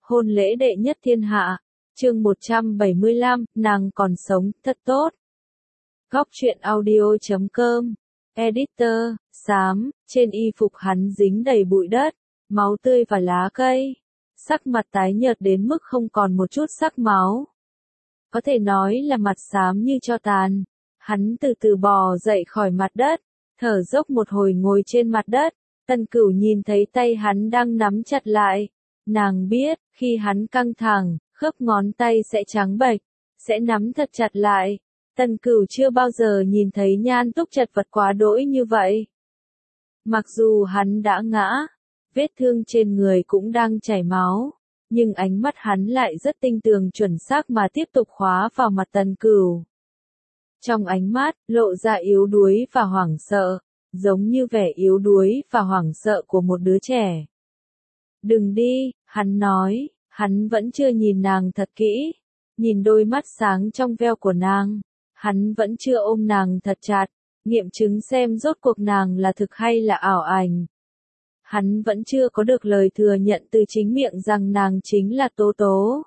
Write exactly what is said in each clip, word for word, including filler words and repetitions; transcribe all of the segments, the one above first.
hôn lễ đệ nhất thiên hạ. Chương một trăm bảy mươi lăm, nàng còn sống, thật tốt. Góc truyện audio chấm com. Editor, xám, trên y phục hắn dính đầy bụi đất, máu tươi và lá cây. Sắc mặt tái nhợt đến mức không còn một chút sắc máu. Có thể nói là mặt xám như tro tàn. Hắn từ từ bò dậy khỏi mặt đất, thở dốc một hồi ngồi trên mặt đất. Tần Cửu nhìn thấy tay hắn đang nắm chặt lại. Nàng biết, khi hắn căng thẳng, khớp ngón tay sẽ trắng bệch, sẽ nắm thật chặt lại. Tần Cửu chưa bao giờ nhìn thấy Nhan Túc chật vật quá đỗi như vậy. Mặc dù hắn đã ngã, vết thương trên người cũng đang chảy máu, nhưng ánh mắt hắn lại rất tinh tường chuẩn xác mà tiếp tục khóa vào mặt Tần Cửu. Trong ánh mắt, lộ ra yếu đuối và hoảng sợ, giống như vẻ yếu đuối và hoảng sợ của một đứa trẻ. Đừng đi, hắn nói, hắn vẫn chưa nhìn nàng thật kỹ, nhìn đôi mắt sáng trong veo của nàng, hắn vẫn chưa ôm nàng thật chặt, nghiệm chứng xem rốt cuộc nàng là thực hay là ảo ảnh. Hắn vẫn chưa có được lời thừa nhận từ chính miệng rằng nàng chính là Tố Tố.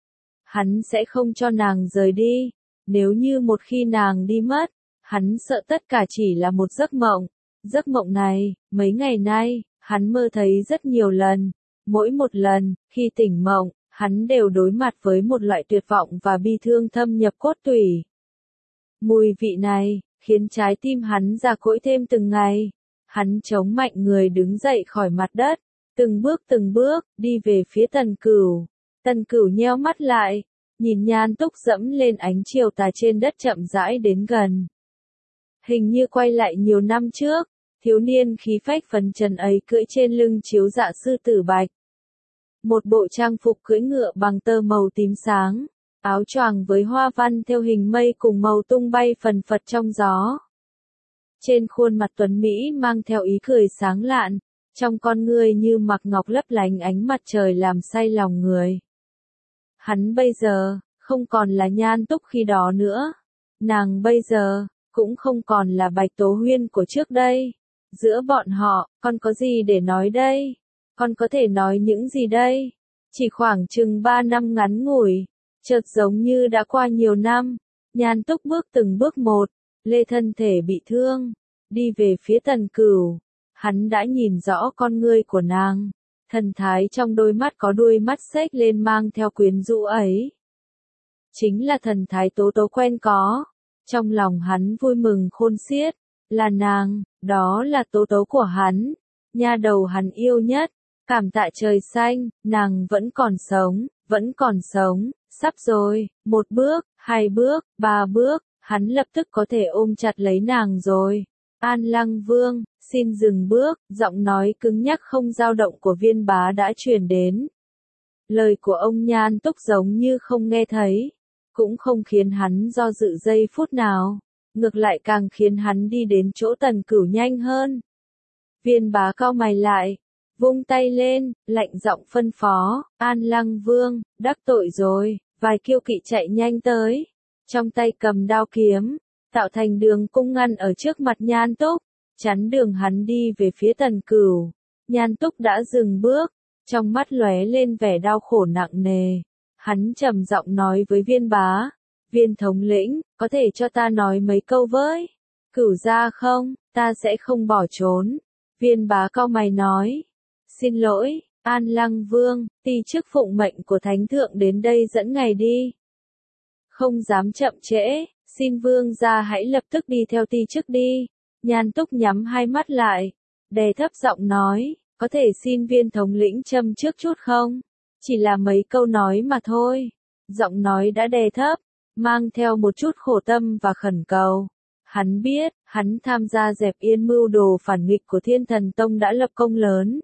Hắn sẽ không cho nàng rời đi, nếu như một khi nàng đi mất, hắn sợ tất cả chỉ là một giấc mộng. Giấc mộng này, mấy ngày nay, hắn mơ thấy rất nhiều lần. Mỗi một lần, khi tỉnh mộng, hắn đều đối mặt với một loại tuyệt vọng và bi thương thâm nhập cốt tủy. Mùi vị này, khiến trái tim hắn già cỗi thêm từng ngày. Hắn chống mạnh người đứng dậy khỏi mặt đất, từng bước từng bước, đi về phía Tần Cửu. Tần Cửu nheo mắt lại, nhìn Nhan Túc dẫm lên ánh chiều tà trên đất chậm rãi đến gần. Hình như quay lại nhiều năm trước, thiếu niên khí phách phấn chấn ấy cưỡi trên lưng chiếu dạ sư tử bạch. Một bộ trang phục cưỡi ngựa bằng tơ màu tím sáng, áo choàng với hoa văn theo hình mây cùng màu tung bay phần phật trong gió. Trên khuôn mặt tuấn Mỹ mang theo ý cười sáng lạn, trong con ngươi như mặc ngọc lấp lánh ánh mặt trời làm say lòng người. Hắn bây giờ, không còn là Nhan Túc khi đó nữa. Nàng bây giờ, cũng không còn là Bạch Tố Huyên của trước đây. Giữa bọn họ, con có gì để nói đây? Con có thể nói những gì đây? Chỉ khoảng chừng ba năm ngắn ngủi, chợt giống như đã qua nhiều năm. Nhan Túc bước từng bước một, lê thân thể bị thương, đi về phía Tần Cửu. Hắn đã nhìn rõ con ngươi của nàng, thần thái trong đôi mắt có đuôi mắt xếch lên mang theo quyến rũ ấy. Chính là thần thái Tố Tố quen có. Trong lòng hắn vui mừng khôn xiết, là nàng, đó là Tố Tố của hắn, nha đầu hắn yêu nhất. Cảm tạ trời xanh, nàng vẫn còn sống, vẫn còn sống, sắp rồi, một bước, hai bước, ba bước, hắn lập tức có thể ôm chặt lấy nàng rồi. An Lăng Vương, xin dừng bước, giọng nói cứng nhắc không dao động của Viên Bá đã truyền đến. Lời của ông Nhan Túc giống như không nghe thấy, cũng không khiến hắn do dự giây phút nào, ngược lại càng khiến hắn đi đến chỗ Tần Cửu nhanh hơn. Viên Bá cau mày lại, vung tay lên, lạnh giọng phân phó, An Lăng Vương, đắc tội rồi. Vài kiêu kỵ chạy nhanh tới, trong tay cầm đao kiếm, tạo thành đường cung ngăn ở trước mặt Nhan Túc, chắn đường hắn đi về phía Tần Cửu. Nhan Túc đã dừng bước, trong mắt lóe lên vẻ đau khổ nặng nề. Hắn trầm giọng nói với Viên Bá, Viên thống lĩnh, có thể cho ta nói mấy câu với Cửu gia không, ta sẽ không bỏ trốn. Viên Bá cau mày nói, xin lỗi, An Lăng Vương, ti chức phụng mệnh của Thánh Thượng đến đây dẫn ngài đi. Không dám chậm trễ, xin Vương gia hãy lập tức đi theo ti chức đi. Nhan Túc nhắm hai mắt lại, đè thấp giọng nói, có thể xin Viên thống lĩnh châm trước chút không? Chỉ là mấy câu nói mà thôi. Giọng nói đã đè thấp, mang theo một chút khổ tâm và khẩn cầu. Hắn biết, hắn tham gia dẹp yên mưu đồ phản nghịch của Thiên Thần Tông đã lập công lớn.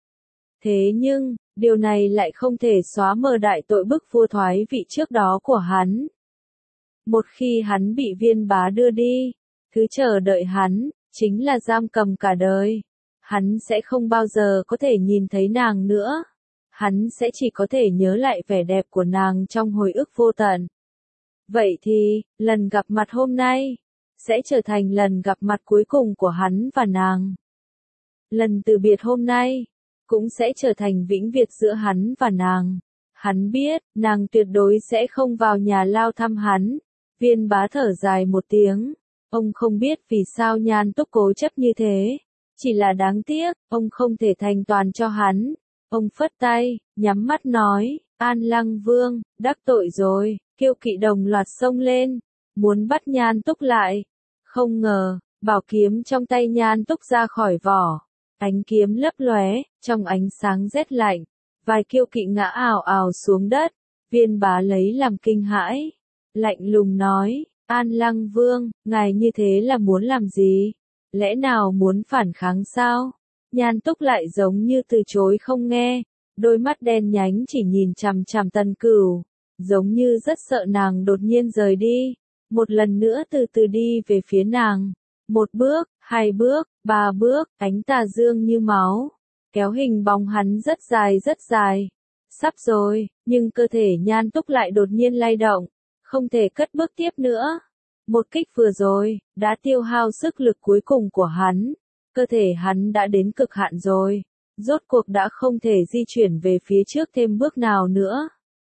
Thế nhưng, điều này lại không thể xóa mờ đại tội bức vua thoái vị trước đó của hắn. Một khi hắn bị Viên Bá đưa đi, thứ chờ đợi hắn, chính là giam cầm cả đời. Hắn sẽ không bao giờ có thể nhìn thấy nàng nữa. Hắn sẽ chỉ có thể nhớ lại vẻ đẹp của nàng trong hồi ức vô tận. Vậy thì, lần gặp mặt hôm nay, sẽ trở thành lần gặp mặt cuối cùng của hắn và nàng. Lần từ biệt hôm nay, cũng sẽ trở thành vĩnh biệt giữa hắn và nàng. Hắn biết, nàng tuyệt đối sẽ không vào nhà lao thăm hắn. Viên bá thở dài một tiếng. Ông không biết vì sao Nhan Túc cố chấp như thế. Chỉ là đáng tiếc, ông không thể thành toàn cho hắn. Ông phất tay, nhắm mắt nói, An Lăng Vương, đắc tội rồi, Kiêu Kỵ đồng loạt xông lên, muốn bắt Nhan Túc lại. Không ngờ, bảo kiếm trong tay Nhan Túc ra khỏi vỏ, ánh kiếm lấp lóe, trong ánh sáng rét lạnh, vài Kiêu Kỵ ngã ào ào xuống đất, Viên bá lấy làm kinh hãi, lạnh lùng nói, An Lăng Vương, ngài như thế là muốn làm gì? Lẽ nào muốn phản kháng sao? Nhan Túc lại giống như từ chối không nghe, đôi mắt đen nhánh chỉ nhìn chằm chằm Tần Cửu, giống như rất sợ nàng đột nhiên rời đi, một lần nữa từ từ đi về phía nàng, một bước, hai bước, ba bước, ánh tà dương như máu, kéo hình bóng hắn rất dài rất dài, sắp rồi, nhưng cơ thể Nhan Túc lại đột nhiên lay động, không thể cất bước tiếp nữa. Một kích vừa rồi, đã tiêu hao sức lực cuối cùng của hắn. Cơ thể hắn đã đến cực hạn rồi. Rốt cuộc đã không thể di chuyển về phía trước thêm bước nào nữa.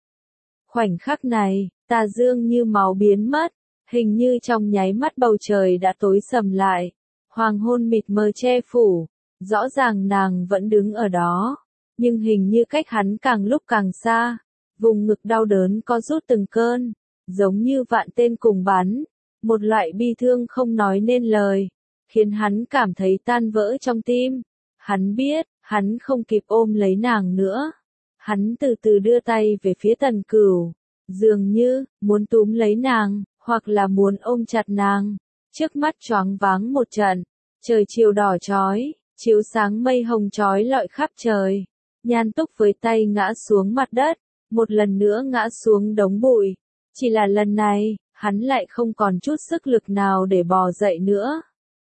Khoảnh khắc này, tà dương như máu biến mất. Hình như trong nháy mắt bầu trời đã tối sầm lại. Hoàng hôn mịt mờ che phủ. Rõ ràng nàng vẫn đứng ở đó. Nhưng hình như cách hắn càng lúc càng xa. Vùng ngực đau đớn co rút từng cơn. Giống như vạn tên cùng bắn. Một loại bi thương không nói nên lời, khiến hắn cảm thấy tan vỡ trong tim. Hắn biết, hắn không kịp ôm lấy nàng nữa. Hắn từ từ đưa tay về phía Tần Cửu, dường như, muốn túm lấy nàng, hoặc là muốn ôm chặt nàng. Trước mắt choáng váng một trận, trời chiều đỏ chói, chiếu sáng mây hồng chói lọi khắp trời. Nhan Túc với tay ngã xuống mặt đất, một lần nữa ngã xuống đống bụi. Chỉ là lần này, hắn lại không còn chút sức lực nào để bò dậy nữa.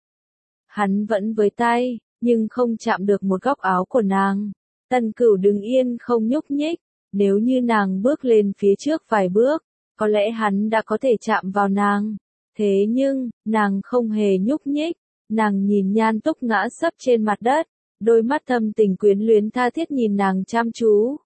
Hắn vẫn với tay, nhưng không chạm được một góc áo của nàng. Tần Cửu đứng yên không nhúc nhích, nếu như nàng bước lên phía trước vài bước, có lẽ hắn đã có thể chạm vào nàng. Thế nhưng, nàng không hề nhúc nhích, nàng nhìn Nhan Túc ngã sấp trên mặt đất, đôi mắt thâm tình quyến luyến tha thiết nhìn nàng chăm chú.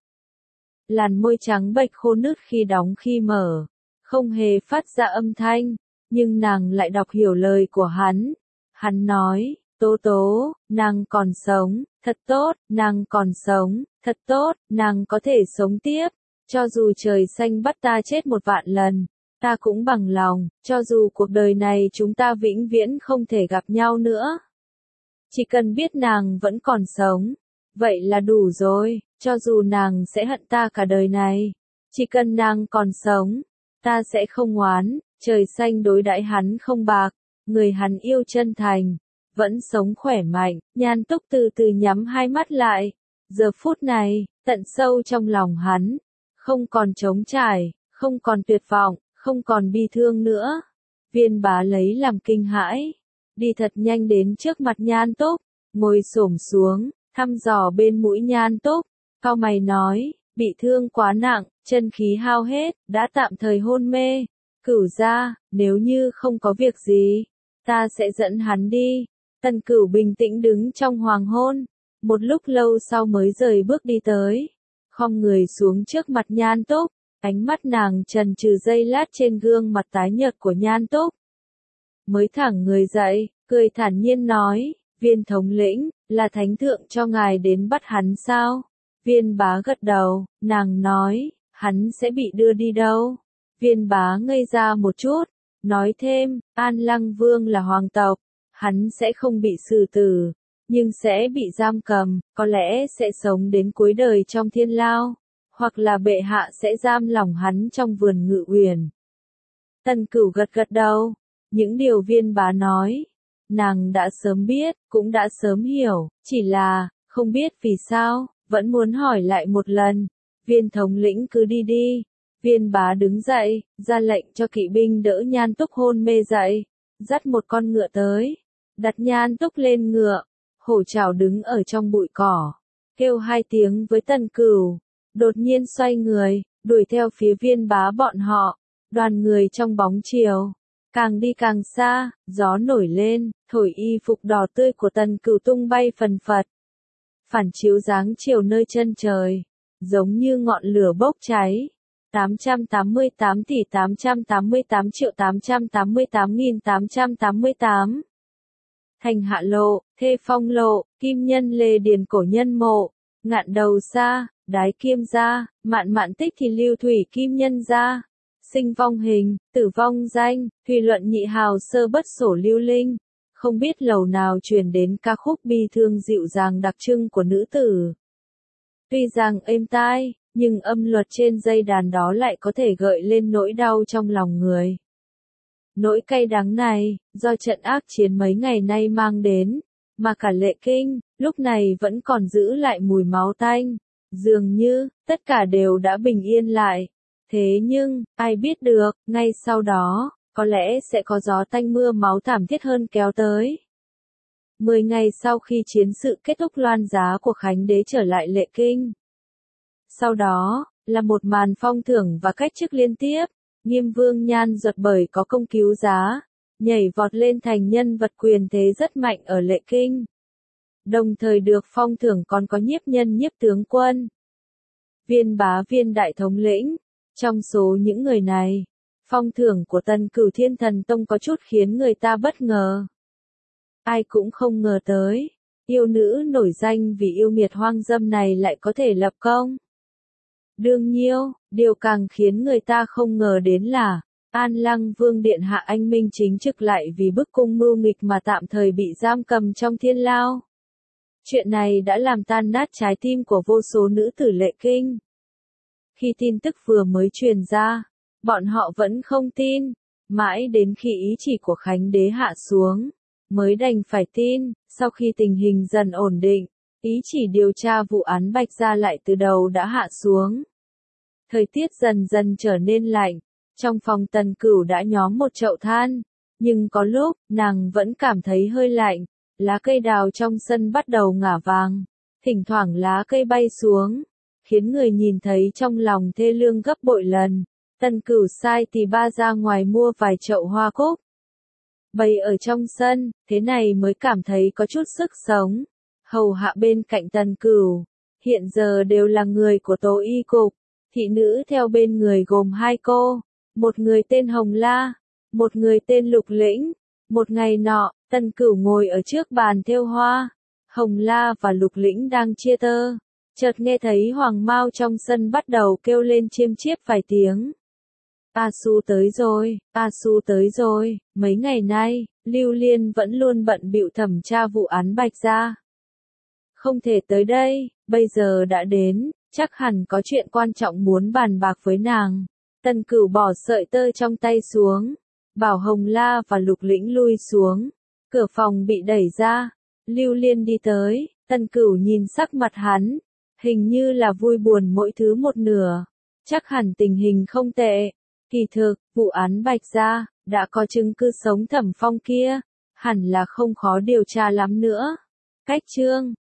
Làn môi trắng bệch khô nứt khi đóng khi mở. Không hề phát ra âm thanh, nhưng nàng lại đọc hiểu lời của hắn. Hắn nói, Tố Tố, nàng còn sống, thật tốt, nàng còn sống, thật tốt, nàng có thể sống tiếp. Cho dù trời xanh bắt ta chết một vạn lần, ta cũng bằng lòng, cho dù cuộc đời này chúng ta vĩnh viễn không thể gặp nhau nữa. Chỉ cần biết nàng vẫn còn sống, vậy là đủ rồi, cho dù nàng sẽ hận ta cả đời này. Chỉ cần nàng còn sống, ta sẽ không oán, trời xanh đối đãi hắn không bạc, người hắn yêu chân thành, vẫn sống khỏe mạnh. Nhan Túc từ từ nhắm hai mắt lại, giờ phút này, tận sâu trong lòng hắn, không còn trống trải, không còn tuyệt vọng, không còn bi thương nữa. Viên bá lấy làm kinh hãi, đi thật nhanh đến trước mặt Nhan Túc, ngồi xổm xuống, thăm dò bên mũi Nhan Túc, cau mày nói, bị thương quá nặng, chân khí hao hết, đã tạm thời hôn mê. Cửu gia, nếu như không có việc gì, ta sẽ dẫn hắn đi. Tần Cửu bình tĩnh đứng trong hoàng hôn, một lúc lâu sau mới rời bước đi tới, khom người xuống trước mặt Nhan Túc, ánh mắt nàng chần chừ giây lát trên gương mặt tái nhợt của Nhan Túc. Mới thẳng người dậy, cười thản nhiên nói, Viên thống lĩnh, là thánh thượng cho ngài đến bắt hắn sao? Viên bá gật đầu, nàng nói, hắn sẽ bị đưa đi đâu? Viên bá ngây ra một chút, nói thêm, An Lăng Vương là hoàng tộc, hắn sẽ không bị xử tử, nhưng sẽ bị giam cầm, có lẽ sẽ sống đến cuối đời trong thiên lao, hoặc là bệ hạ sẽ giam lỏng hắn trong vườn Ngự Uyển. Tần Cửu gật gật đầu, những điều viên bá nói, nàng đã sớm biết, cũng đã sớm hiểu, chỉ là, không biết vì sao, vẫn muốn hỏi lại một lần. Viên thống lĩnh cứ đi đi. Viên bá đứng dậy, ra lệnh cho kỵ binh đỡ Nhan Túc hôn mê dậy, dắt một con ngựa tới, đặt Nhan Túc lên ngựa. Hổ Trảo đứng ở trong bụi cỏ, kêu hai tiếng với Tần Cửu, đột nhiên xoay người, đuổi theo phía viên bá bọn họ. Đoàn người trong bóng chiều, càng đi càng xa, gió nổi lên, thổi y phục đỏ tươi của Tần Cửu tung bay phần phật, phản chiếu dáng chiều nơi chân trời. giống như ngọn lửa bốc cháy. tám trăm tám mươi tám tỷ tám trăm tám mươi tám triệu tám trăm tám mươi tám nghìn tám trăm tám mươi tám. Thành Hạ Lộ, Thê Phong Lộ, Kim Nhân Lê Điền Cổ Nhân Mộ, Ngạn Đầu Sa, Đái Kiêm Gia, Mạn Mạn Tích Thì Lưu Thủy Kim Nhân Gia. Sinh vong hình, tử vong danh, Thùy Luận Nhị Hào Sơ Bất Sổ Lưu Linh. Không biết lầu nào truyền đến ca khúc bi thương dịu dàng đặc trưng của nữ tử. Tuy rằng êm tai, nhưng âm luật trên dây đàn đó lại có thể gợi lên nỗi đau trong lòng người. Nỗi cay đắng này, do trận ác chiến mấy ngày nay mang đến, mà cả Lệ Kinh, lúc này vẫn còn giữ lại mùi máu tanh. Dường như, tất cả đều đã bình yên lại. Thế nhưng, ai biết được, ngay sau đó, có lẽ sẽ có gió tanh mưa máu thảm thiết hơn kéo tới. Mười ngày sau khi chiến sự kết thúc, loan giá của Khánh Đế trở lại Lệ Kinh. Sau đó, là một màn phong thưởng và cách chức liên tiếp. Nghiêm Vương Nhan Duật bởi có công cứu giá, nhảy vọt lên thành nhân vật quyền thế rất mạnh ở Lệ Kinh. Đồng thời được phong thưởng còn có nhiếp nhân nhiếp tướng quân, viên bá viên đại thống lĩnh. Trong số những người này, phong thưởng của Tân Cửu Thiên Thần Tông có chút khiến người ta bất ngờ. Ai cũng không ngờ tới, yêu nữ nổi danh vì yêu nghiệt hoang dâm này lại có thể lập công. Đương nhiêu, điều càng khiến người ta không ngờ đến là, An Lăng Vương Điện Hạ anh minh chính trực lại vì bức cung mưu nghịch mà tạm thời bị giam cầm trong thiên lao. Chuyện này đã làm tan nát trái tim của vô số nữ tử Lệ Kinh. Khi tin tức vừa mới truyền ra, bọn họ vẫn không tin, mãi đến khi ý chỉ của Khánh Đế hạ xuống, mới đành phải tin. Sau khi tình hình dần ổn định, ý chỉ điều tra vụ án Bạch Gia lại từ đầu đã hạ xuống. Thời tiết dần dần trở nên lạnh, trong phòng Tần Cửu đã nhóm một chậu than, nhưng có lúc, nàng vẫn cảm thấy hơi lạnh, lá cây đào trong sân bắt đầu ngả vàng, thỉnh thoảng lá cây bay xuống, khiến người nhìn thấy trong lòng thê lương gấp bội lần. Tần Cửu sai Tỳ Ba ra ngoài mua vài chậu hoa cúc, bày ở trong sân, thế này mới cảm thấy có chút sức sống. Hầu hạ bên cạnh Tần Cửu, hiện giờ đều là người của Tố Y Cục. Thị nữ theo bên người gồm hai cô, một người tên Hồng La, một người tên Lục Lĩnh. Một ngày nọ, Tần Cửu ngồi ở trước bàn thêu hoa, Hồng La và Lục Lĩnh đang chia tơ, chợt nghe thấy Hoàng Mao trong sân bắt đầu kêu lên chiêm chiếp vài tiếng. A Su tới rồi, A Su tới rồi. Mấy ngày nay, Lưu Liên vẫn luôn bận bịu thẩm tra vụ án Bạch Gia. Không thể tới đây, bây giờ đã đến, chắc hẳn có chuyện quan trọng muốn bàn bạc với nàng. Tần Cửu bỏ sợi tơ trong tay xuống, bảo Hồng La và Lục Lĩnh lui xuống. Cửa phòng bị đẩy ra, Lưu Liên đi tới, Tần Cửu nhìn sắc mặt hắn, hình như là vui buồn mỗi thứ một nửa. Chắc hẳn tình hình không tệ. Kỳ thực, vụ án Bạch Gia, đã có chứng cứ sống Thẩm Phong kia, hẳn là không khó điều tra lắm nữa. Cách chương